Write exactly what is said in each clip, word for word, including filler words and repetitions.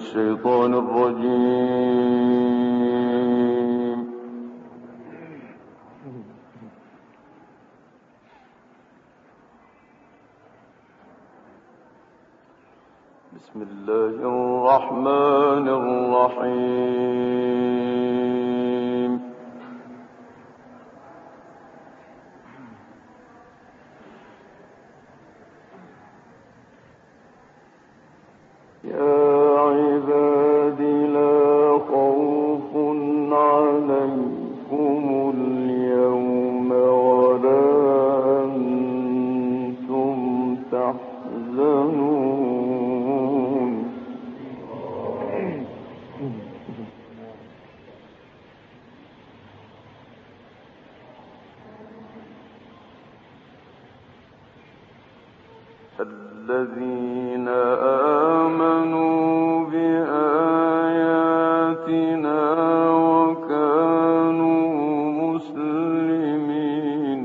الشيطان الرجيم. بسم الله الرحمن الرحيم. يا عباد لا خوف عليكم اليوم ولا أنتم تحزنون. الذين آمنوا بآياتنا وكانوا مسلمين.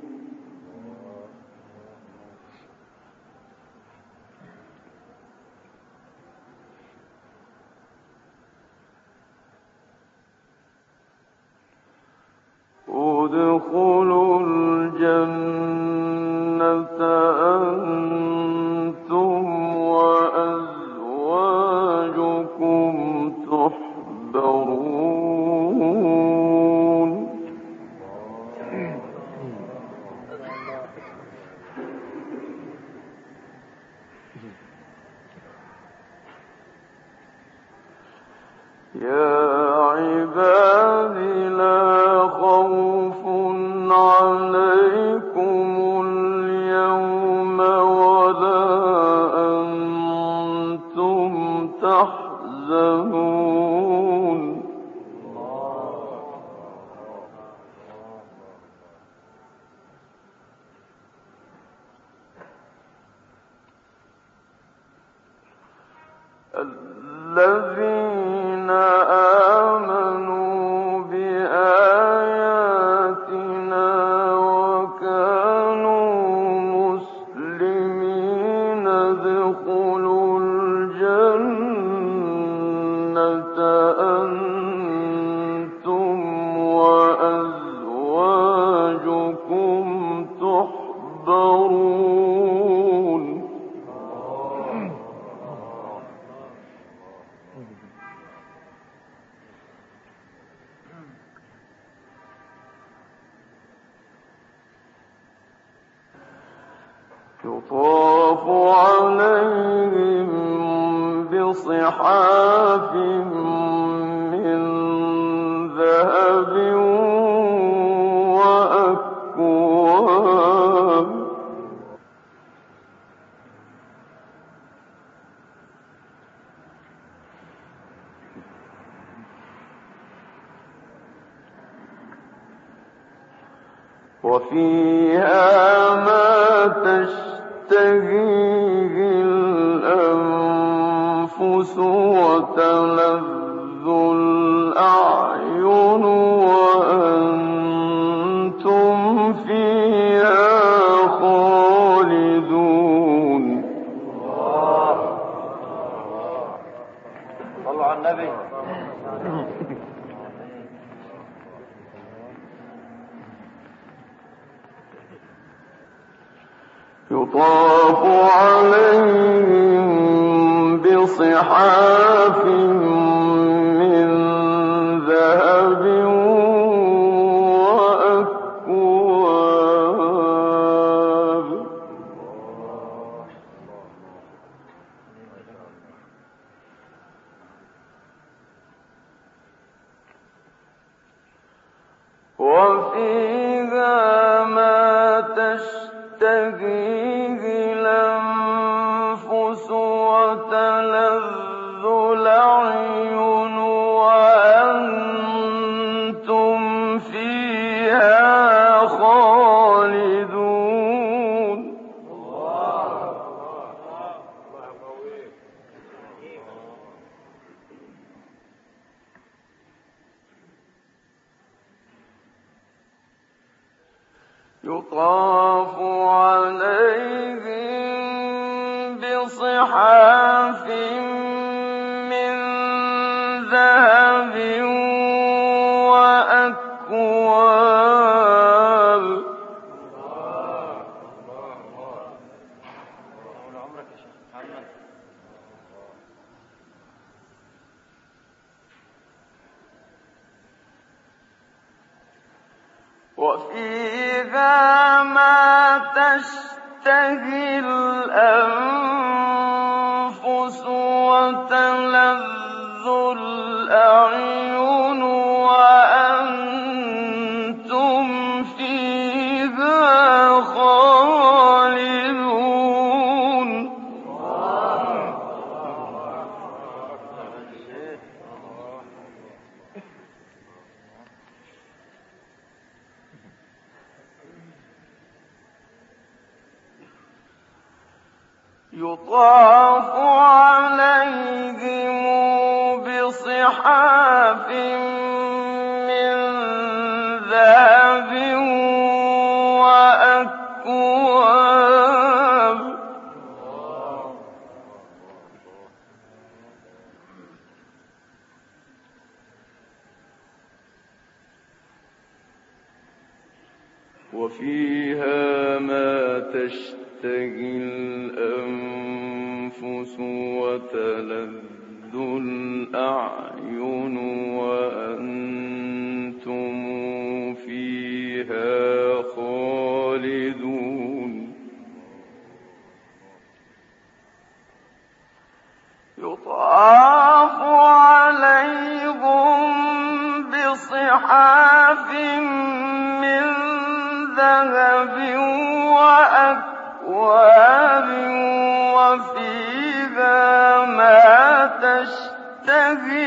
ادخلوا الجنة أنتم وأزواجكم تحبرون. يا عباد لا خوف عليكم اليوم ولا أنتم تحزنون. الذين آمنوا بآياتنا وكانوا مسلمين ادخلوا الجنة أنتم وأزواجكم تحبرون. يطاف عليهم بصحاف من ذهب وأكواب. وفيها ما تشتهيه الأنفس وتلذ الأعين وأنتم فيها خالدون. صلوا على النبي. يطاف عليهم بصحاف من ذهب وأكواب. وفيها ما تشتهيه الأنفس وتلذ الأعين وأنتم فيها خالدون. يطاف عليهم بصحاف من وَأَكْوَابٍ. وَفِيهَا مَا تَشْتَهِي الْأَنفُسُ وَتَلَذُّ الْأَعْيُنُ وَأَنتُمْ فِيهَا خَالِدُونَ. يُطَافُ عَلَيْهِم بِصِحَافٍ مِّن ذَهَبٍ وَأَكْوَابٍ. وَفِيهَا مَا تَشْتَهِي الْأَنفُسُ وَتَلَذُّ الْأَعْيُنُ وَأَنتُمْ فِيهَا خَالِدُونَ. يُطَافُ عَلَيْهِم بِصِحَافٍ مِّن ذَهَبٍ وَأَكْوَابٍ وَفِيهَا مَا تَشْتَهِي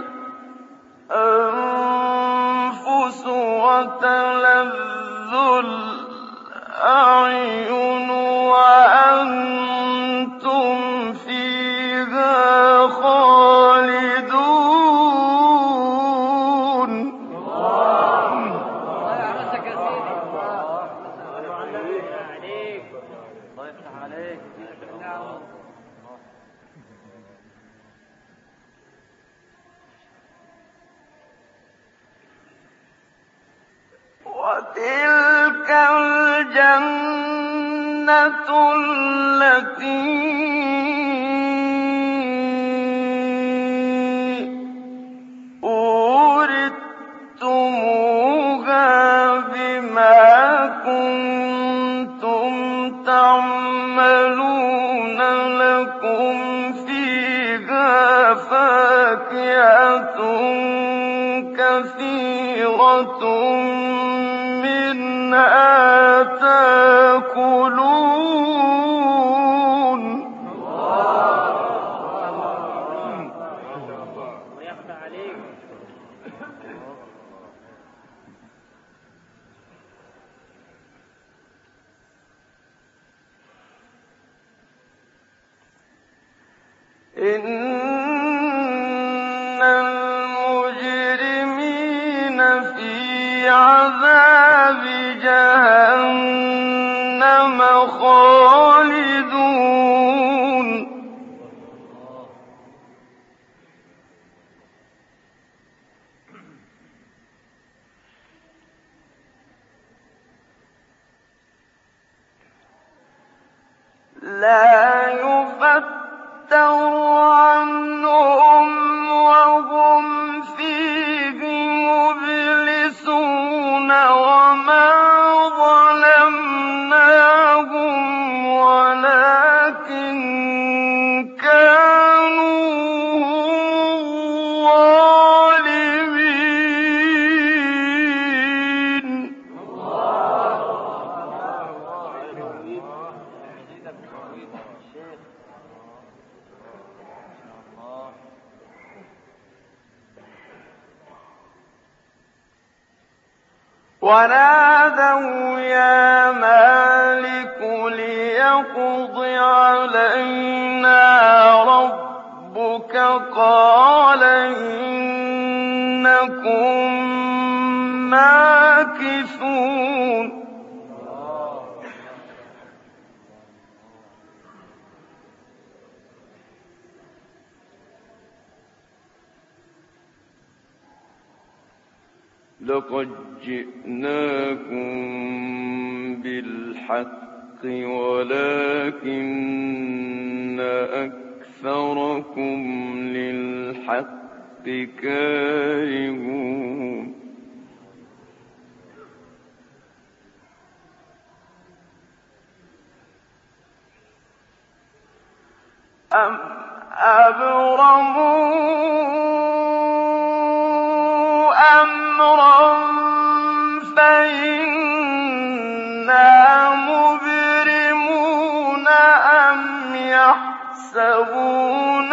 الْأَنفُسُ وَتَلَذُّ الْأَعْيُنُ وَأَنتُمْ فِيهَا خَالِدُونَ. وَتِلْكَ الْجَنَّةُ الَّتِي أُورِثْتُمُوهَا بِمَا كُنتُمْ تَعْمَلُونَ. لَكُمْ فِيهَا فَاكِهَةٌ كَثِيرَةٌ مِنْهَا تَأْكُلُونَ. إِنَّ الْمُجْرِمِينَ فِي عَذَابِ جَهَنَّمَ خَالِدُونَ. لَا يُفَتَّرُ عَنْهُمْ وَهُمْ فِيهِ مُبْلِسُونَ. وَمَا ظَلَمْنَاهُمْ وَلَٰكِن كَانُوا هُمُ الظَّالِمِينَ. وَنَادَوْا يَا مَالِكُ لِيَقْضِ عَلَيْنَا رَبُّكَ. قَالَ إِنَّكُم مَّاكِثُونَ. لقد جئناكم بالحق ولكن أكثركم للحق كارهون أم أبرموا أمرا فإنا مبرمون أم يحسبون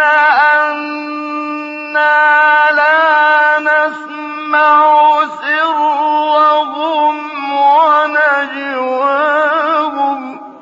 أنا لا نسمع سرهم ونجواهم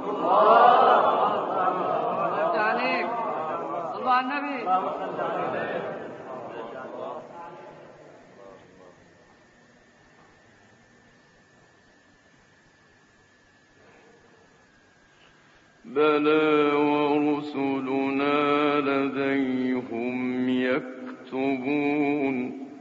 بلى ورسلنا لديهم يكتبون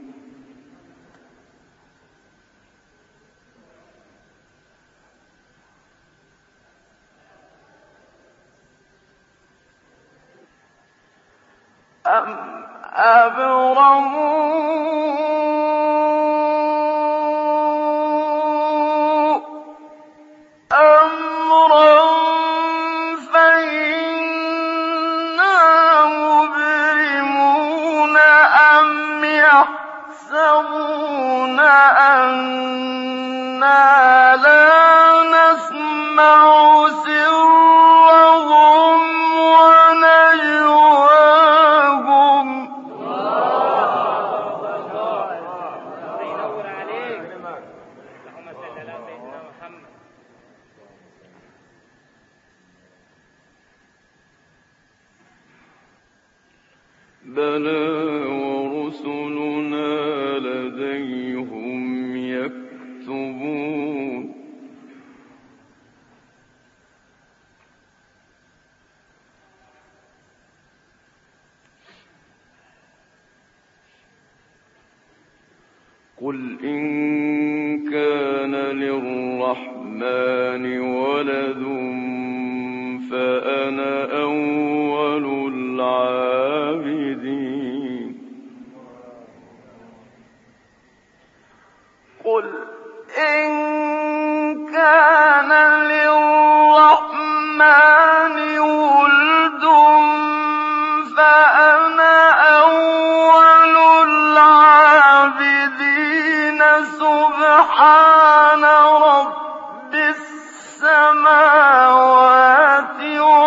أم أبرموا أمرا فإنا مبرمون أم يحسبون أنا لا نسمع سرهم ونجواهم بلى ورسلنا لديهم يكتبون قل إن كان للرحمن ولد فأنا أول العابدين قل إن كان للرحمن ولد فأنا أول العابدين سبحان رب السماوات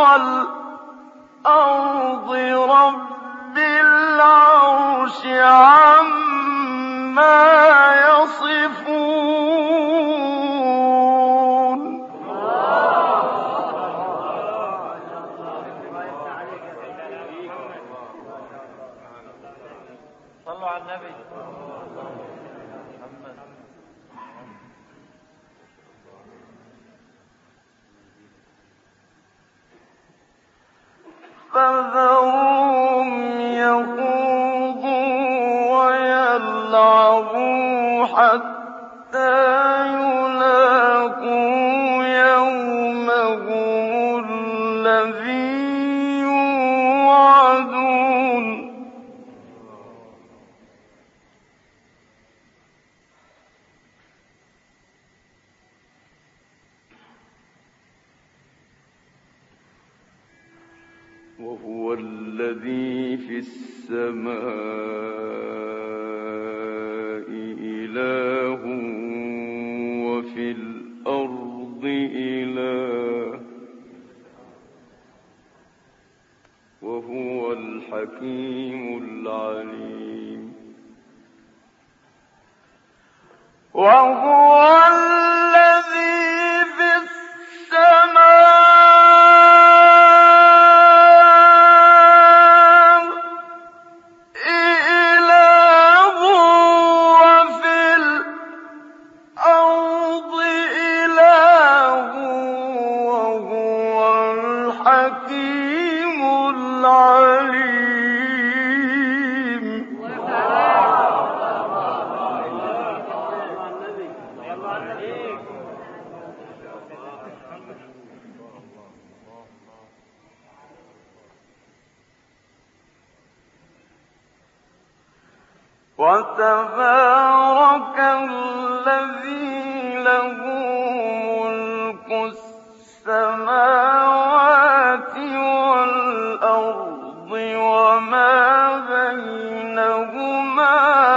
والأرض رب العرش عما يصفون صلوا على النبي فذرهم يخوضوا ويلعبوا حتى يلاقوا يومهم الذي يوعدون وهو الذي في السماء إله وفي الأرض إله وهو الحكيم العليم وهو الذي في السماء وتبارك الذي له ملك السماوات والأرض وما بينهما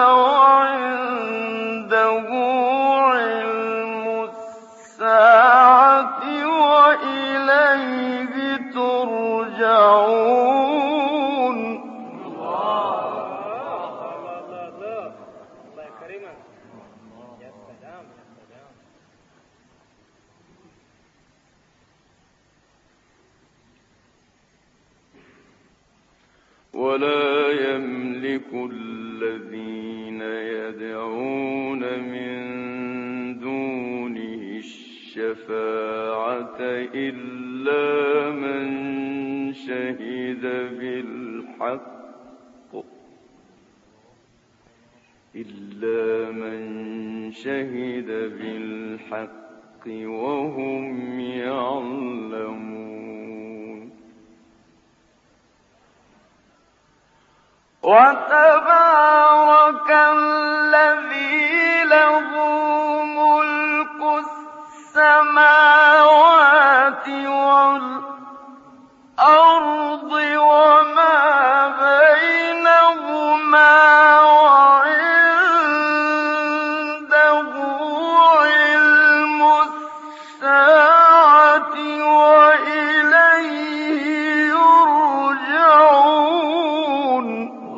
وعنده علم الساعة وإليه ترجعون. ولا يملك الذين يدعون من دونه الشفاعة إلا من شهد بالحق إلا من شهد بالحق وهم يعلمون. وتبارك الذي له ملك السماوات والأرض وما بينهما وعنده علم الساعة وإليه يرجعون.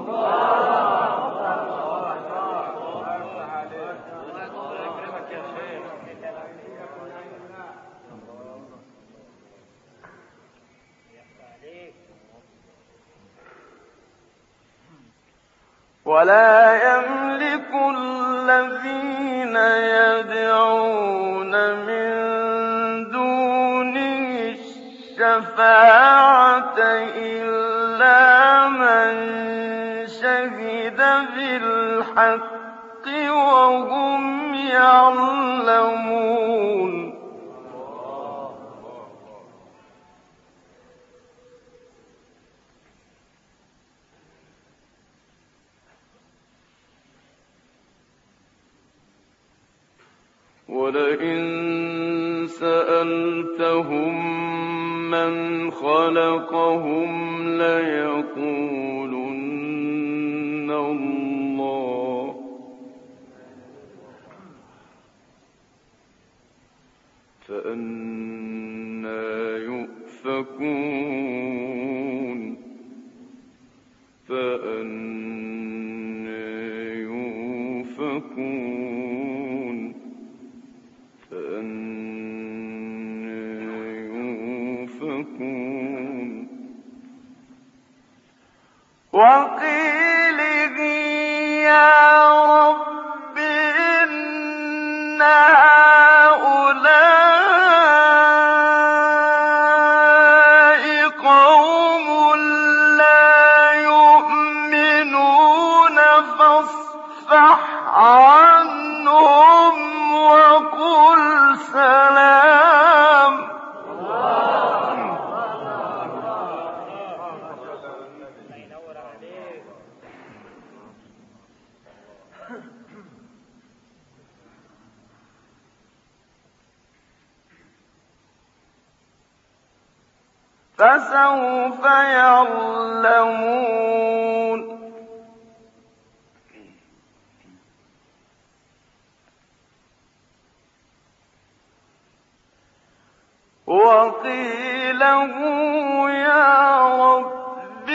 ولا يملك الذين يدعون من دونه الشفاعة إلا من شهد بالحق وهم يعلمون. ولئن سألتهم من خلقهم ليقولن الله فأنى يؤفكون فأنى يؤفكون فأنى يؤفكون. وقيله يا رب إن هؤلاء قوم لا يؤمنون فاصفح عنهم وقل سلام. فسوف يعلمون. وقيله يا رب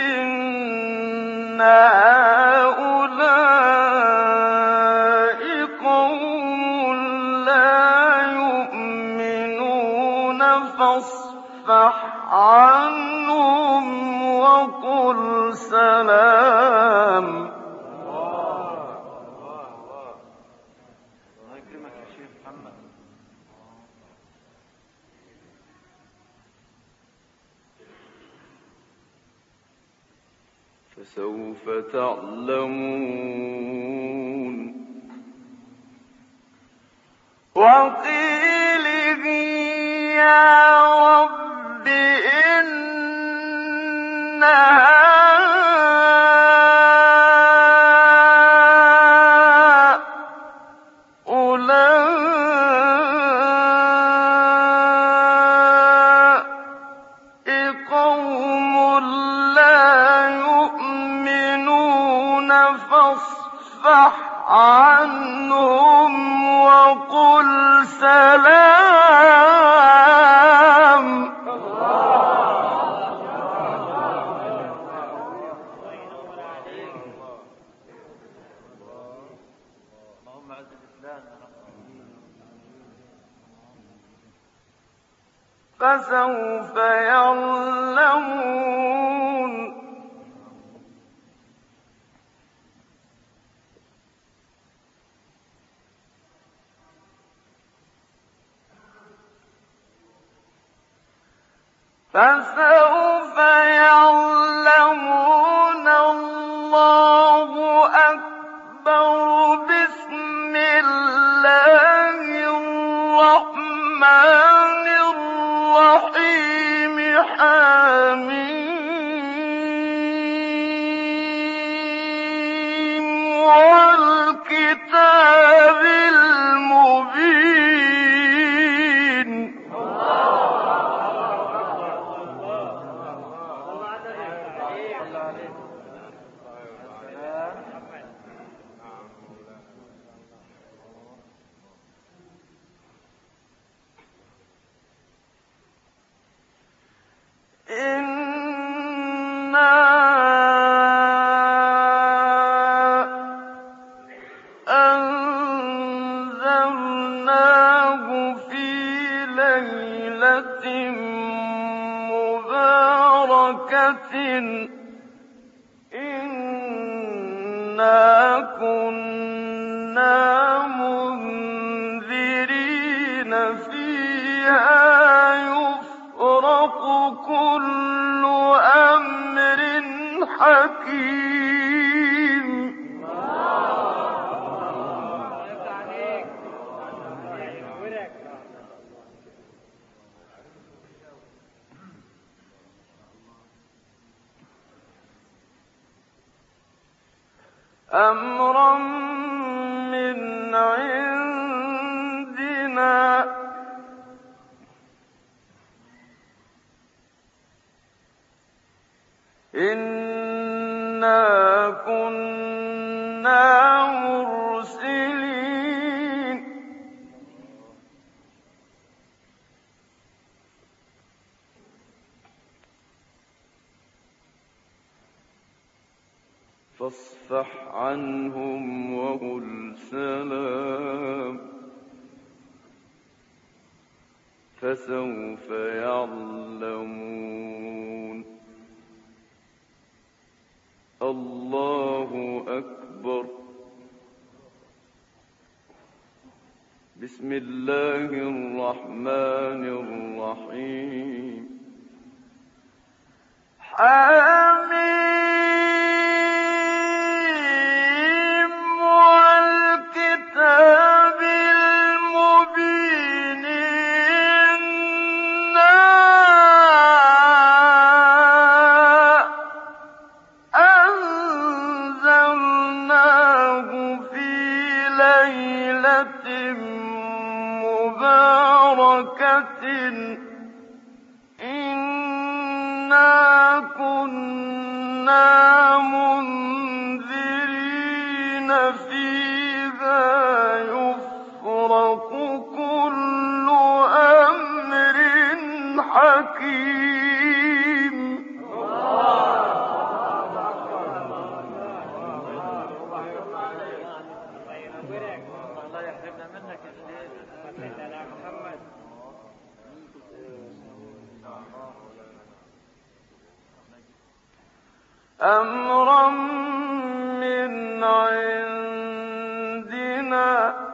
إن هؤلاء قوم لا يؤمنون فاصفح عنهم وقل سلام. فسوف تعلمون. وقيله يا رب إن هؤلاء فاصفح عنهم وقل سلام. فسوف يعلمون. فسوف يعلمون. الله أكبر. بسم الله الرحمن الرحيم. حميم والكتاب المبين. إنا أنزلناه في ليلة مباركة إنا كنا منذرين فيها يفرق كل أمر حكيم. أمرا من عندنا إنا كنا مرسلين. فاصفح عنهم وقل سلام. فسوف يعلمون. الله أكبر. بسم الله الرحمن الرحيم. حميم والكتاب المبين. إنا أنزلناه في ليلة مباركة إنا كنا منذرين فيها يفرق كل أمر حكيم. الله يحرمنا منك الشيء. محمد أمرا من عندنا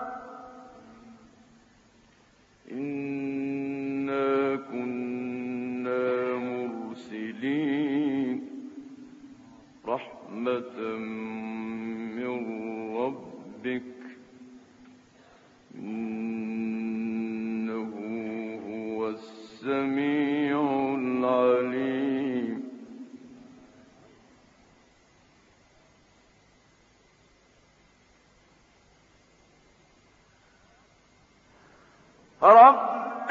إنا كنا مرسلين. رحمة من ربك إنه هو السميع العليم. رب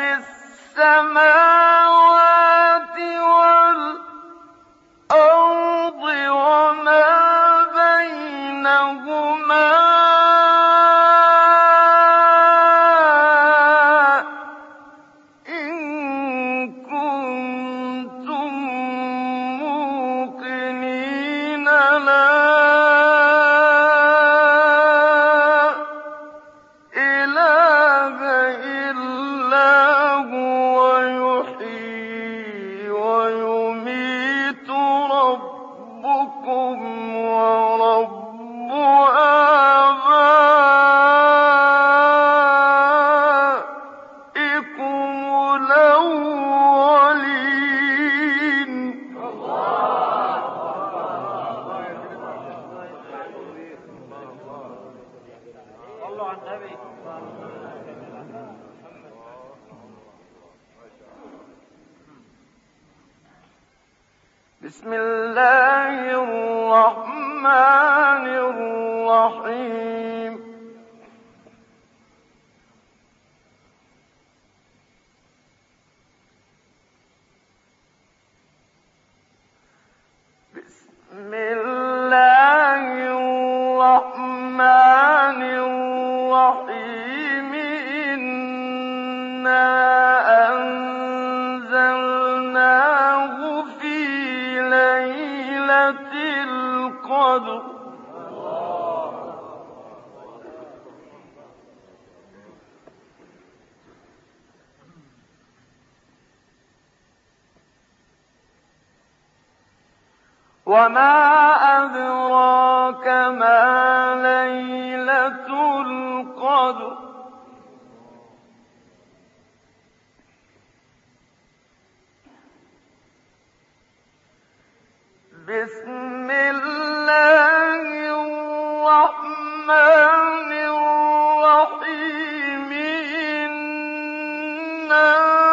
السماوات والأرض وما بين إله إلا هو يحيي ويميت ربكم ورب آبائكم الأولين. صلوا على النبي. بسم الله الرحمن الرحيم. بسم الله الرحمن الرحيم. إنا أنزلناه في ليلة القدر. وما أدراك ما ليلة القدر. بسم الله الرحمن الرحيم. إنا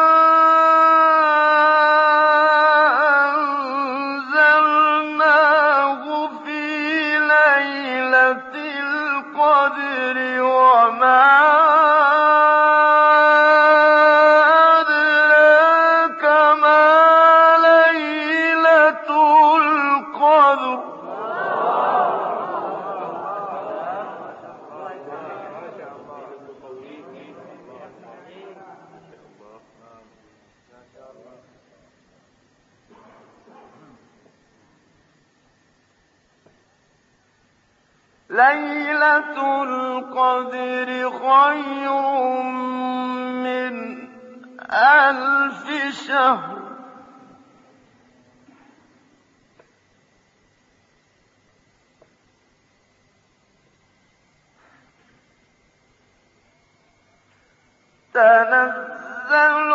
أنزلناه في ليلة القدر. وما أدراك ما ليلة القدر. ليلة القدر خير من ألف شهر. تنزل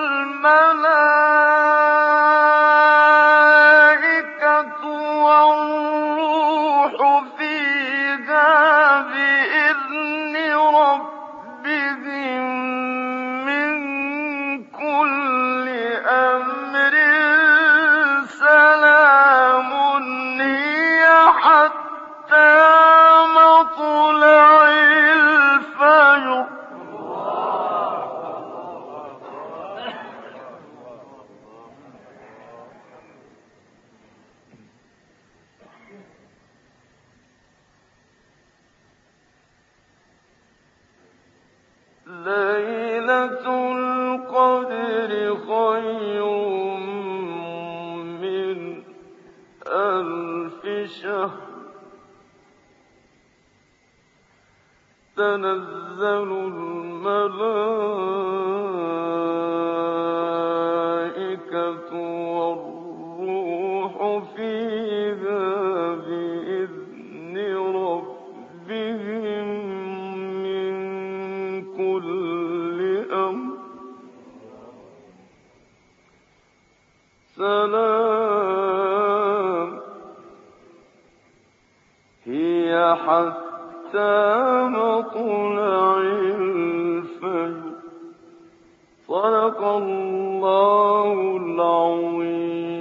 الملائكة والروح فيها بإذن ربهم من كل أمر. سلام هي حتى مطلع الفجر. ليلة القدر خير من ألف شهر. تنزل الملائكة والروح فيها بإذن ربهم من كل أمر. سلام هي حتى مطلع الفجر. صدق الله العظيم.